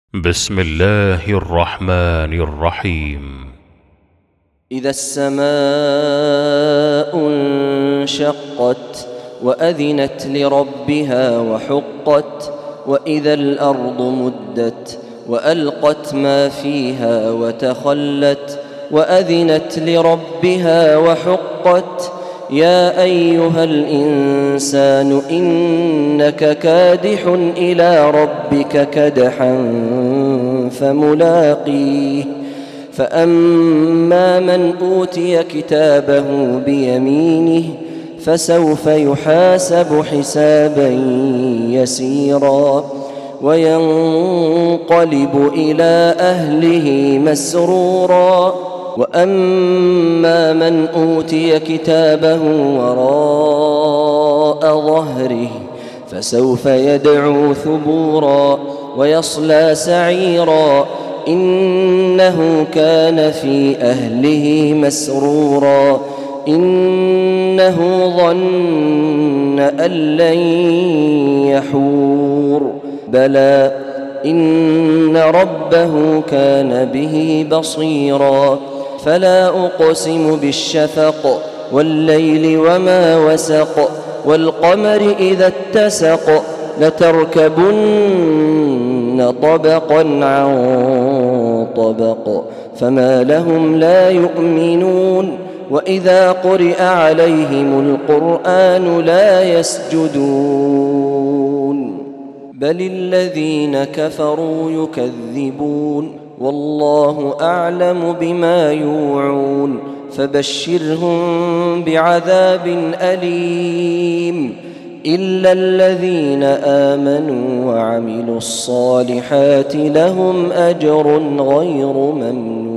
بسم الله الرحمن الرحيم. إذا السماء انشقت وأذنت لربها وحقت وإذا الأرض مدت وألقت ما فيها وتخلت وأذنت لربها وحقت يا أيها الإنسان إنك كادح إلى ربك كدحا فملاقيه فأما من أوتي كتابه بيمينه فسوف يحاسب حسابا يسيرا وينقلب إلى أهله مسرورا وأما من أوتي كتابه وراء ظهره فسوف يدعو ثبورا ويصلى سعيرا إنه كان في أهله مسرورا إنه ظن أن لن يحور بلى إن ربه كان به بصيرا فلا أقسم بالشفق والليل وما وسق والقمر إذا اتسق لتركبن طبقا عن طبق فما لهم لا يؤمنون وإذا قرئ عليهم القرآن لا يسجدون بل الذين كفروا يكذبون والله أعلم بما يوعون فبشرهم بعذاب أليم إلا الذين آمنوا وعملوا الصالحات لهم أجر غير ممنون.